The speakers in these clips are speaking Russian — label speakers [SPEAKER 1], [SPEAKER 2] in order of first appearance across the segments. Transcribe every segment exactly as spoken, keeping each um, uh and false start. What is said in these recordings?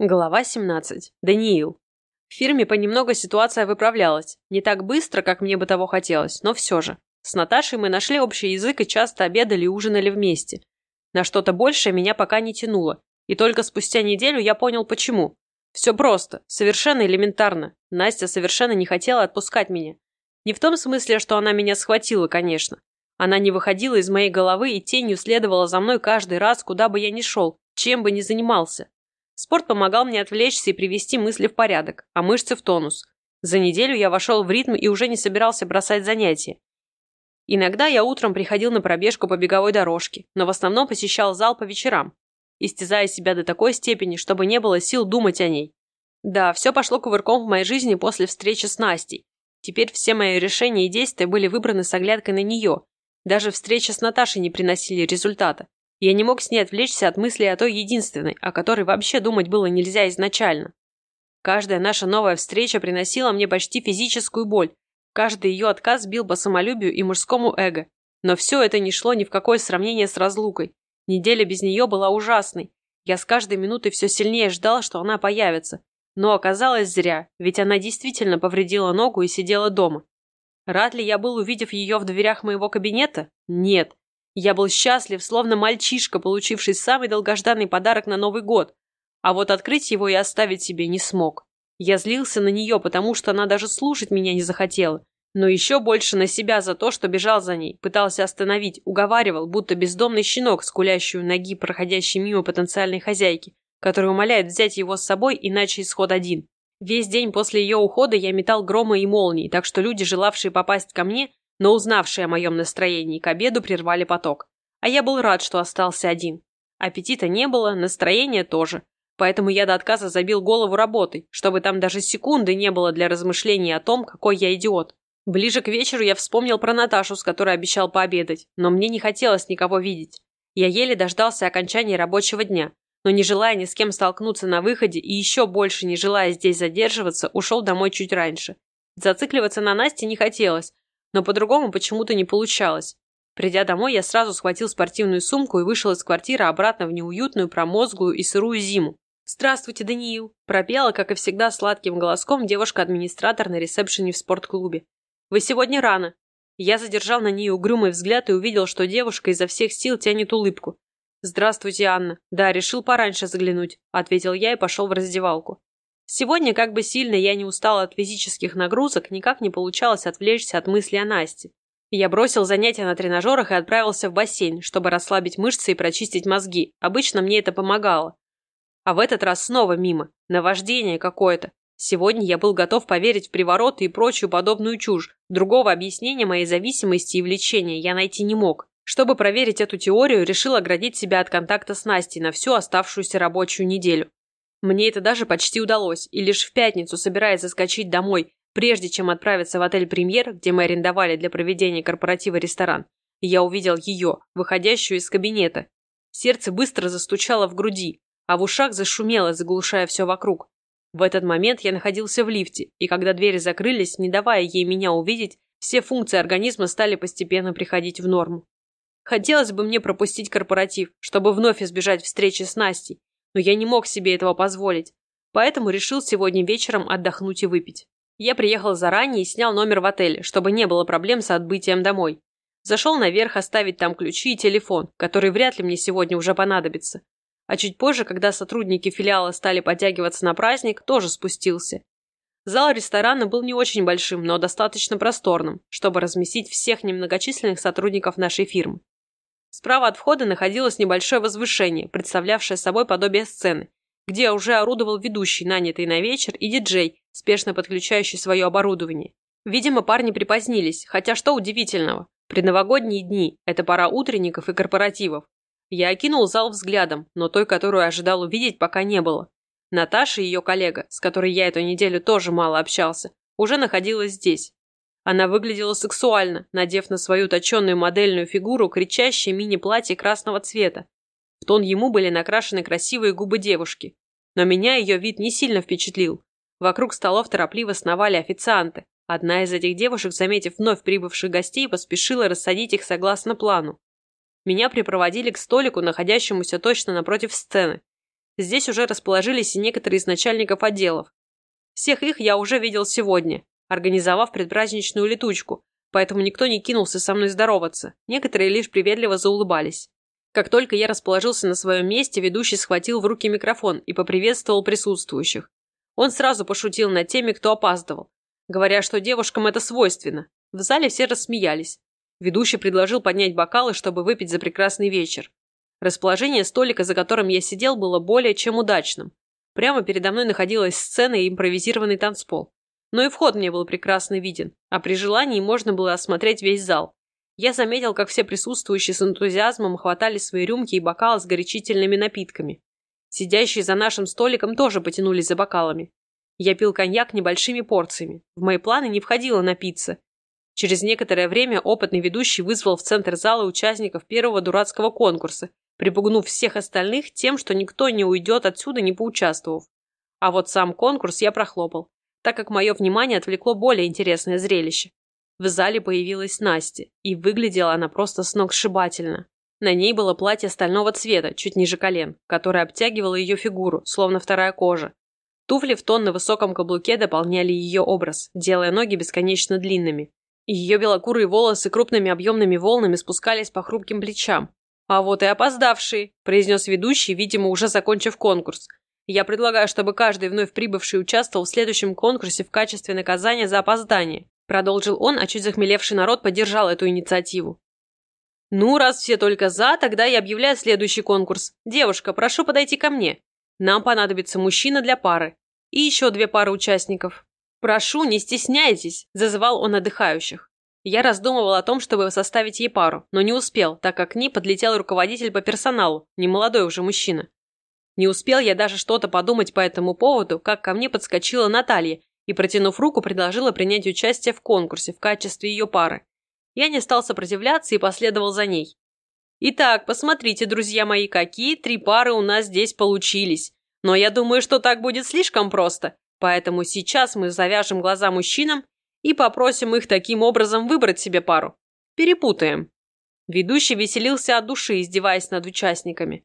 [SPEAKER 1] Глава семнадцать. Даниил. В фирме понемногу ситуация выправлялась. Не так быстро, как мне бы того хотелось, но все же. С Наташей мы нашли общий язык и часто обедали и ужинали вместе. На что-то большее меня пока не тянуло. И только спустя неделю я понял, почему. Все просто, совершенно элементарно. Настя совершенно не хотела отпускать меня. Не в том смысле, что она меня схватила, конечно. Она не выходила из моей головы и тенью следовала за мной каждый раз, куда бы я ни шел, чем бы ни занимался. Спорт помогал мне отвлечься и привести мысли в порядок, а мышцы в тонус. За неделю я вошел в ритм и уже не собирался бросать занятия. Иногда я утром приходил на пробежку по беговой дорожке, но в основном посещал зал по вечерам, истязая себя до такой степени, чтобы не было сил думать о ней. Да, все пошло кувырком в моей жизни после встречи с Настей. Теперь все мои решения и действия были выбраны с оглядкой на нее. Даже встречи с Наташей не приносили результата. Я не мог с ней отвлечься от мысли о той единственной, о которой вообще думать было нельзя изначально. Каждая наша новая встреча приносила мне почти физическую боль. Каждый ее отказ бил по самолюбию и мужскому эго. Но все это не шло ни в какое сравнение с разлукой. Неделя без нее была ужасной. Я с каждой минутой все сильнее ждал, что она появится. Но оказалось зря, ведь она действительно повредила ногу и сидела дома. Рад ли я был, увидев ее в дверях моего кабинета? Нет. Я был счастлив, словно мальчишка, получивший самый долгожданный подарок на Новый год. А вот открыть его и оставить себе не смог. Я злился на нее, потому что она даже слушать меня не захотела. Но еще больше на себя за то, что бежал за ней, пытался остановить, уговаривал, будто бездомный щенок, скулящий у ноги, проходящей мимо потенциальной хозяйки, которая умоляет взять его с собой, иначе исход один. Весь день после ее ухода я метал громы и молнии, так что люди, желавшие попасть ко мне, но узнавшие о моем настроении, к обеду прервали поток. А я был рад, что остался один. Аппетита не было, настроения тоже. Поэтому я до отказа забил голову работой, чтобы там даже секунды не было для размышлений о том, какой я идиот. Ближе к вечеру я вспомнил про Наташу, с которой обещал пообедать, но мне не хотелось никого видеть. Я еле дождался окончания рабочего дня, но не желая ни с кем столкнуться на выходе и еще больше не желая здесь задерживаться, ушел домой чуть раньше. Зацикливаться на Насте не хотелось, но по-другому почему-то не получалось. Придя домой, я сразу схватил спортивную сумку и вышел из квартиры обратно в неуютную, промозглую и сырую зиму. «Здравствуйте, Даниил!» – пропела, как и всегда, сладким голоском девушка-администратор на ресепшене в спортклубе. «Вы сегодня рано». Я задержал на ней угрюмый взгляд и увидел, что девушка изо всех сил тянет улыбку. «Здравствуйте, Анна. Да, решил пораньше заглянуть», – ответил я и пошел в раздевалку. Сегодня, как бы сильно я не устал от физических нагрузок, никак не получалось отвлечься от мысли о Насте. Я бросил занятия на тренажерах и отправился в бассейн, чтобы расслабить мышцы и прочистить мозги. Обычно мне это помогало. А в этот раз снова мимо. Наваждение какое-то. Сегодня я был готов поверить в привороты и прочую подобную чушь. Другого объяснения моей зависимости и влечения я найти не мог. Чтобы проверить эту теорию, решил оградить себя от контакта с Настей на всю оставшуюся рабочую неделю. Мне это даже почти удалось, и лишь в пятницу, собираясь заскочить домой, прежде чем отправиться в отель «Премьер», где мы арендовали для проведения корпоратива ресторан, я увидел ее, выходящую из кабинета. Сердце быстро застучало в груди, а в ушах зашумело, заглушая все вокруг. В этот момент я находился в лифте, и когда двери закрылись, не давая ей меня увидеть, все функции организма стали постепенно приходить в норму. Хотелось бы мне пропустить корпоратив, чтобы вновь избежать встречи с Настей, но я не мог себе этого позволить, поэтому решил сегодня вечером отдохнуть и выпить. Я приехал заранее и снял номер в отеле, чтобы не было проблем с отбытием домой. Зашел наверх оставить там ключи и телефон, который вряд ли мне сегодня уже понадобится. А чуть позже, когда сотрудники филиала стали подтягиваться на праздник, тоже спустился. Зал ресторана был не очень большим, но достаточно просторным, чтобы разместить всех немногочисленных сотрудников нашей фирмы. Справа от входа находилось небольшое возвышение, представлявшее собой подобие сцены, где уже орудовал ведущий, нанятый на вечер, и диджей, спешно подключающий свое оборудование. Видимо, парни припозднились, хотя что удивительного. Предновогодние дни – это пора утренников и корпоративов. Я окинул зал взглядом, но той, которую ожидал увидеть, пока не было. Наташа, ее коллега, с которой я эту неделю тоже мало общался, уже находилась здесь. Она выглядела сексуально, надев на свою точенную модельную фигуру кричащее мини-платье красного цвета. В тон ему были накрашены красивые губы девушки. Но меня ее вид не сильно впечатлил. Вокруг столов торопливо сновали официанты. Одна из этих девушек, заметив вновь прибывших гостей, поспешила рассадить их согласно плану. Меня припроводили к столику, находящемуся точно напротив сцены. Здесь уже расположились и некоторые из начальников отделов. Всех их я уже видел сегодня, организовав предпраздничную летучку, поэтому никто не кинулся со мной здороваться, некоторые лишь приветливо заулыбались. Как только я расположился на своем месте, ведущий схватил в руки микрофон и поприветствовал присутствующих. Он сразу пошутил над теми, кто опаздывал, говоря, что девушкам это свойственно. В зале все рассмеялись. Ведущий предложил поднять бокалы, чтобы выпить за прекрасный вечер. Расположение столика, за которым я сидел, было более чем удачным. Прямо передо мной находилась сцена и импровизированный танцпол. Но и вход мне был прекрасно виден, а при желании можно было осмотреть весь зал. Я заметил, как все присутствующие с энтузиазмом хватали свои рюмки и бокалы с горячительными напитками. Сидящие за нашим столиком тоже потянулись за бокалами. Я пил коньяк небольшими порциями. В мои планы не входило напиться. Через некоторое время опытный ведущий вызвал в центр зала участников первого дурацкого конкурса, припугнув всех остальных тем, что никто не уйдет отсюда, не поучаствовав. А вот сам конкурс я прохлопал, так как мое внимание отвлекло более интересное зрелище. В зале появилась Настя, и выглядела она просто сногсшибательно. На ней было платье стального цвета, чуть ниже колен, которое обтягивало ее фигуру, словно вторая кожа. Туфли в тон на высоком каблуке дополняли ее образ, делая ноги бесконечно длинными. Ее белокурые волосы крупными объемными волнами спускались по хрупким плечам. «А вот и опоздавшие», – произнес ведущий, видимо, уже закончив конкурс. «Я предлагаю, чтобы каждый вновь прибывший участвовал в следующем конкурсе в качестве наказания за опоздание», – продолжил он, а чуть захмелевший народ поддержал эту инициативу. «Ну, раз все только за, тогда я объявляю следующий конкурс. Девушка, прошу подойти ко мне. Нам понадобится мужчина для пары. И еще две пары участников. Прошу, не стесняйтесь», – зазывал он отдыхающих. Я раздумывал о том, чтобы составить ей пару, но не успел, так как к ней подлетел руководитель по персоналу, немолодой уже мужчина. Не успел я даже что-то подумать по этому поводу, как ко мне подскочила Наталья и, протянув руку, предложила принять участие в конкурсе в качестве ее пары. Я не стал сопротивляться и последовал за ней. «Итак, посмотрите, друзья мои, какие три пары у нас здесь получились. Но я думаю, что так будет слишком просто, поэтому сейчас мы завяжем глаза мужчинам и попросим их таким образом выбрать себе пару. Перепутаем». Ведущий веселился от души, издеваясь над участниками.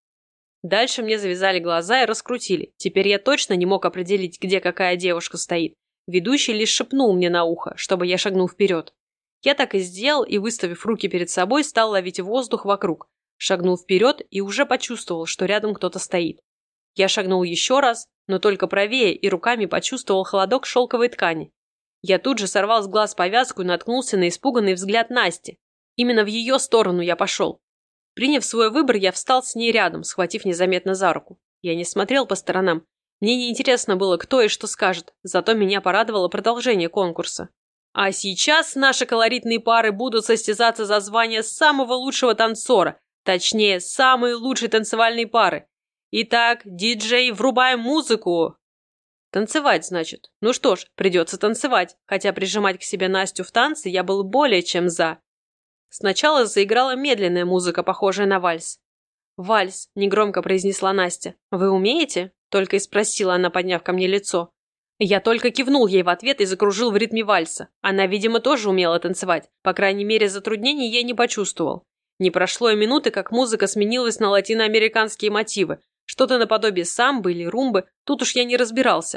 [SPEAKER 1] Дальше мне завязали глаза и раскрутили. Теперь я точно не мог определить, где какая девушка стоит. Ведущий лишь шепнул мне на ухо, чтобы я шагнул вперед. Я так и сделал и, выставив руки перед собой, стал ловить воздух вокруг. Шагнул вперед и уже почувствовал, что рядом кто-то стоит. Я шагнул еще раз, но только правее, и руками почувствовал холодок шелковой ткани. Я тут же сорвал с глаз повязку и наткнулся на испуганный взгляд Насти. Именно в ее сторону я пошел. Приняв свой выбор, я встал с ней рядом, схватив незаметно за руку. Я не смотрел по сторонам. Мне не интересно было, кто и что скажет, зато меня порадовало продолжение конкурса. А сейчас наши колоритные пары будут состязаться за звание самого лучшего танцора, точнее, самой лучшей танцевальной пары. Итак, диджей, врубаем музыку! Танцевать, значит. Ну что ж, придется танцевать, хотя прижимать к себе Настю в танце я был более чем за. Сначала заиграла медленная музыка, похожая на вальс. «Вальс», – негромко произнесла Настя. «Вы умеете?» – только и спросила она, подняв ко мне лицо. Я только кивнул ей в ответ и закружил в ритме вальса. Она, видимо, тоже умела танцевать. По крайней мере, затруднений я не почувствовал. Не прошло и минуты, как музыка сменилась на латиноамериканские мотивы. Что-то наподобие самбы или румбы, тут уж я не разбирался.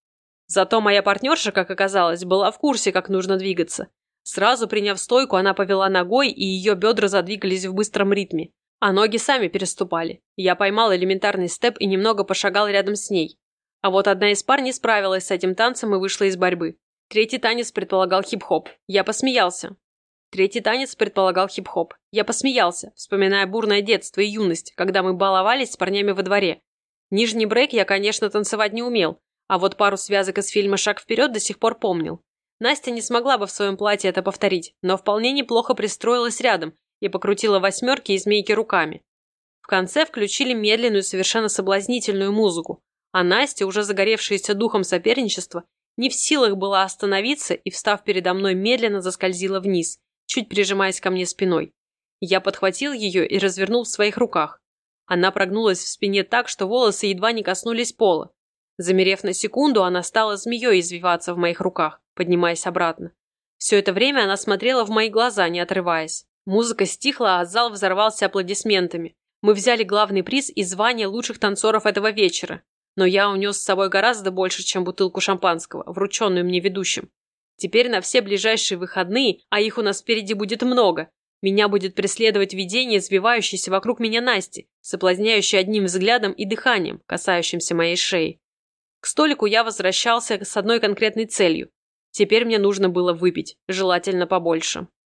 [SPEAKER 1] Зато моя партнерша, как оказалось, была в курсе, как нужно двигаться. Сразу приняв стойку, она повела ногой, и ее бедра задвигались в быстром ритме. А ноги сами переступали. Я поймал элементарный степ и немного пошагал рядом с ней. А вот одна из пар не справилась с этим танцем и вышла из борьбы. Третий танец предполагал хип-хоп. Я посмеялся. Третий танец предполагал хип-хоп. Я посмеялся, вспоминая бурное детство и юность, когда мы баловались с парнями во дворе. Нижний брейк я, конечно, танцевать не умел, а вот пару связок из фильма «Шаг вперед» до сих пор помнил. Настя не смогла бы в своем платье это повторить, но вполне неплохо пристроилась рядом и покрутила восьмерки и змейки руками. В конце включили медленную, совершенно соблазнительную музыку, а Настя, уже загоревшаяся духом соперничества, не в силах была остановиться и, встав передо мной, медленно заскользила вниз, чуть прижимаясь ко мне спиной. Я подхватил ее и развернул в своих руках. Она прогнулась в спине так, что волосы едва не коснулись пола. Замерев на секунду, она стала змеей извиваться в моих руках, поднимаясь обратно. Все это время она смотрела в мои глаза, не отрываясь. Музыка стихла, а зал взорвался аплодисментами. Мы взяли главный приз и звание лучших танцоров этого вечера. Но я унес с собой гораздо больше, чем бутылку шампанского, врученную мне ведущим. Теперь на все ближайшие выходные, а их у нас впереди будет много, меня будет преследовать видение, извивающееся вокруг меня Насти, соблазняющее одним взглядом и дыханием, касающимся моей шеи. К столику я возвращался с одной конкретной целью. Теперь мне нужно было выпить, желательно побольше.